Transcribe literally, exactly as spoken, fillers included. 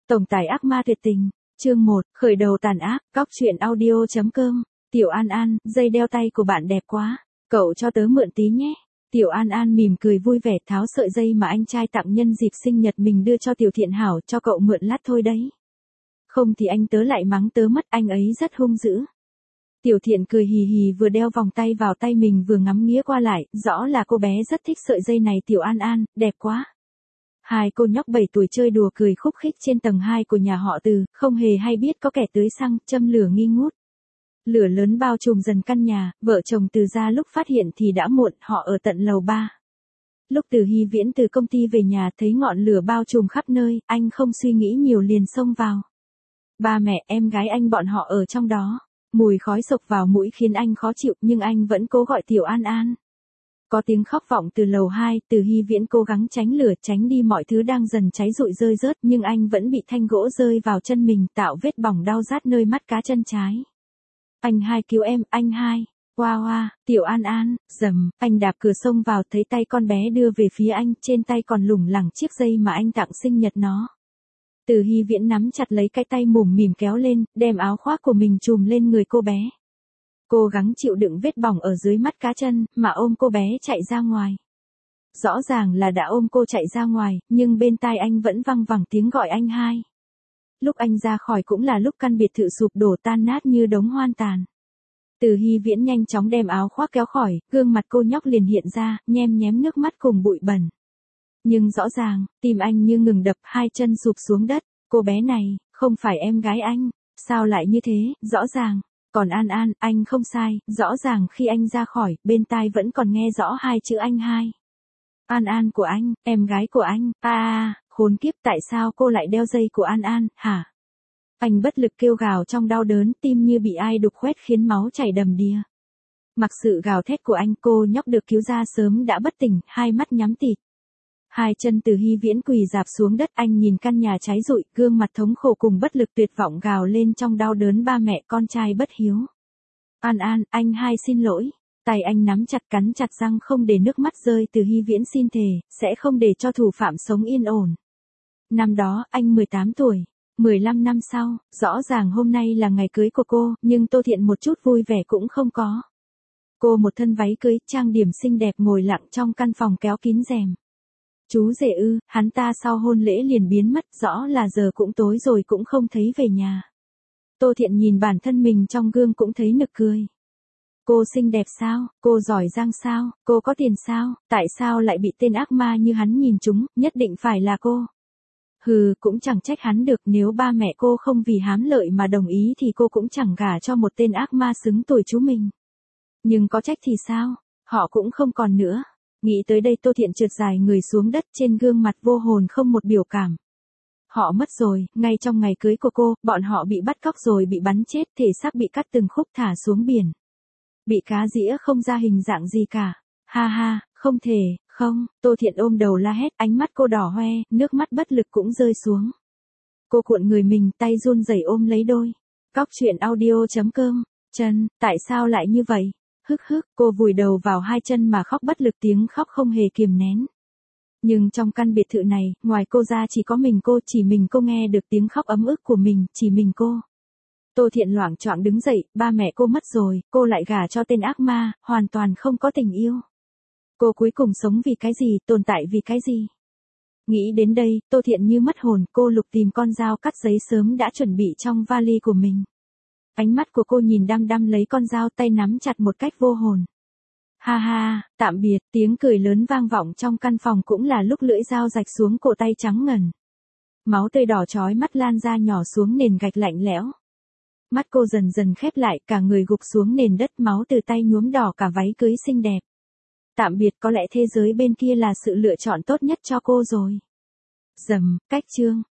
Tổng tài ác ma tuyệt tình, chương một, khởi đầu tàn ác, cóc truyện audio chấm com. Tiểu An An, dây đeo tay của bạn đẹp quá, cậu cho tớ mượn tí nhé. Tiểu An An mỉm cười vui vẻ tháo sợi dây mà anh trai tặng nhân dịp sinh nhật mình đưa cho Tiểu Thiện Hảo, cho cậu mượn lát thôi đấy. Không thì anh tớ lại mắng tớ mất, anh ấy rất hung dữ. Tiểu Thiện cười hì hì vừa đeo vòng tay vào tay mình vừa ngắm nghía qua lại, rõ là cô bé rất thích sợi dây này. Tiểu An An, đẹp quá. Hai cô nhóc bảy tuổi chơi đùa cười khúc khích trên tầng hai của nhà họ Từ, không hề hay biết có kẻ tưới xăng, châm lửa nghi ngút. Lửa lớn bao trùm dần căn nhà, vợ chồng Từ ra lúc phát hiện thì đã muộn, họ ở tận lầu ba. Lúc Từ Hy Viễn từ công ty về nhà thấy ngọn lửa bao trùm khắp nơi, anh không suy nghĩ nhiều liền xông vào. Ba mẹ, em gái anh bọn họ ở trong đó. Mùi khói sộc vào mũi khiến anh khó chịu, nhưng anh vẫn cố gọi Tiểu An An. Có tiếng khóc vọng từ lầu hai, Từ Hy Viễn cố gắng tránh lửa, tránh đi mọi thứ đang dần cháy rụi rơi rớt, nhưng anh vẫn bị thanh gỗ rơi vào chân mình, tạo vết bỏng đau rát nơi mắt cá chân trái. Anh hai cứu em, anh hai. Hoa hoa, Tiểu An An, rầm, anh đạp cửa xông vào, thấy tay con bé đưa về phía anh, trên tay còn lủng lẳng chiếc dây mà anh tặng sinh nhật nó. Từ Hy Viễn nắm chặt lấy cái tay mủm mỉm kéo lên, đem áo khoác của mình trùm lên người cô bé. Cố gắng chịu đựng vết bỏng ở dưới mắt cá chân, mà ôm cô bé chạy ra ngoài. Rõ ràng là đã ôm cô chạy ra ngoài, nhưng bên tai anh vẫn văng vẳng tiếng gọi anh hai. Lúc anh ra khỏi cũng là lúc căn biệt thự sụp đổ tan nát như đống hoang tàn. Từ Hy Viễn nhanh chóng đem áo khoác kéo khỏi, gương mặt cô nhóc liền hiện ra, nhem nhém nước mắt cùng bụi bẩn. Nhưng rõ ràng, tim anh như ngừng đập, hai chân sụp xuống đất. Cô bé này, không phải em gái anh, sao lại như thế, rõ ràng. Còn An An, anh không sai, rõ ràng khi anh ra khỏi, bên tai vẫn còn nghe rõ hai chữ anh hai. An An của anh, em gái của anh, a à, khốn kiếp, tại sao cô lại đeo dây của An An, hả? Anh bất lực kêu gào trong đau đớn, tim như bị ai đục khoét khiến máu chảy đầm đìa. Mặc sự gào thét của anh, cô nhóc được cứu ra sớm đã bất tỉnh, hai mắt nhắm tịt. Hai chân Từ Hy Viễn quỳ rạp xuống đất, anh nhìn căn nhà cháy rụi, gương mặt thống khổ cùng bất lực tuyệt vọng gào lên trong đau đớn, ba mẹ con trai bất hiếu. An An, anh hai xin lỗi. Tay anh nắm chặt, cắn chặt răng không để nước mắt rơi. Từ Hy Viễn xin thề, sẽ không để cho thủ phạm sống yên ổn. Năm đó, anh mười tám tuổi. mười lăm năm sau, rõ ràng hôm nay là ngày cưới của cô, nhưng Tô Thiện một chút vui vẻ cũng không có. Cô một thân váy cưới, trang điểm xinh đẹp ngồi lặng trong căn phòng kéo kín rèm. Chú rể ư, hắn ta sau hôn lễ liền biến mất, rõ là giờ cũng tối rồi cũng không thấy về nhà. Tô Thiện nhìn bản thân mình trong gương cũng thấy nực cười. Cô xinh đẹp sao, cô giỏi giang sao, cô có tiền sao, tại sao lại bị tên ác ma như hắn nhìn trúng, nhất định phải là cô. Hừ, cũng chẳng trách hắn được, nếu ba mẹ cô không vì hám lợi mà đồng ý thì cô cũng chẳng gả cho một tên ác ma xứng tuổi chú mình. Nhưng có trách thì sao, họ cũng không còn nữa. Nghĩ tới đây Tô Thiện trượt dài người xuống đất, trên gương mặt vô hồn không một biểu cảm. Họ mất rồi, ngay trong ngày cưới của cô, bọn họ bị bắt cóc rồi bị bắn chết, thể xác bị cắt từng khúc thả xuống biển. Bị cá dĩa không ra hình dạng gì cả. Ha ha, không thể, không, Tô Thiện ôm đầu la hét, ánh mắt cô đỏ hoe, nước mắt bất lực cũng rơi xuống. Cô cuộn người mình, tay run rẩy ôm lấy đôi. Cóc truyện audio chấm com. Chân, tại sao lại như vậy? Hức hức, cô vùi đầu vào hai chân mà khóc bất lực, tiếng khóc không hề kiềm nén. Nhưng trong căn biệt thự này, ngoài cô ra chỉ có mình cô, chỉ mình cô nghe được tiếng khóc ấm ức của mình, chỉ mình cô. Tô Thiện loạng choạng đứng dậy, ba mẹ cô mất rồi, cô lại gả cho tên ác ma, hoàn toàn không có tình yêu. Cô cuối cùng sống vì cái gì, tồn tại vì cái gì? Nghĩ đến đây, Tô Thiện như mất hồn, cô lục tìm con dao cắt giấy sớm đã chuẩn bị trong vali của mình. Ánh mắt của cô nhìn đăm đăm lấy con dao, tay nắm chặt một cách vô hồn. Ha ha, tạm biệt, tiếng cười lớn vang vọng trong căn phòng, cũng là lúc lưỡi dao rạch xuống cổ tay trắng ngần. Máu tươi đỏ chói mắt lan ra nhỏ xuống nền gạch lạnh lẽo. Mắt cô dần dần khép lại, cả người gục xuống nền đất, máu từ tay nhuốm đỏ cả váy cưới xinh đẹp. Tạm biệt, có lẽ thế giới bên kia là sự lựa chọn tốt nhất cho cô rồi. Rầm, cách chương.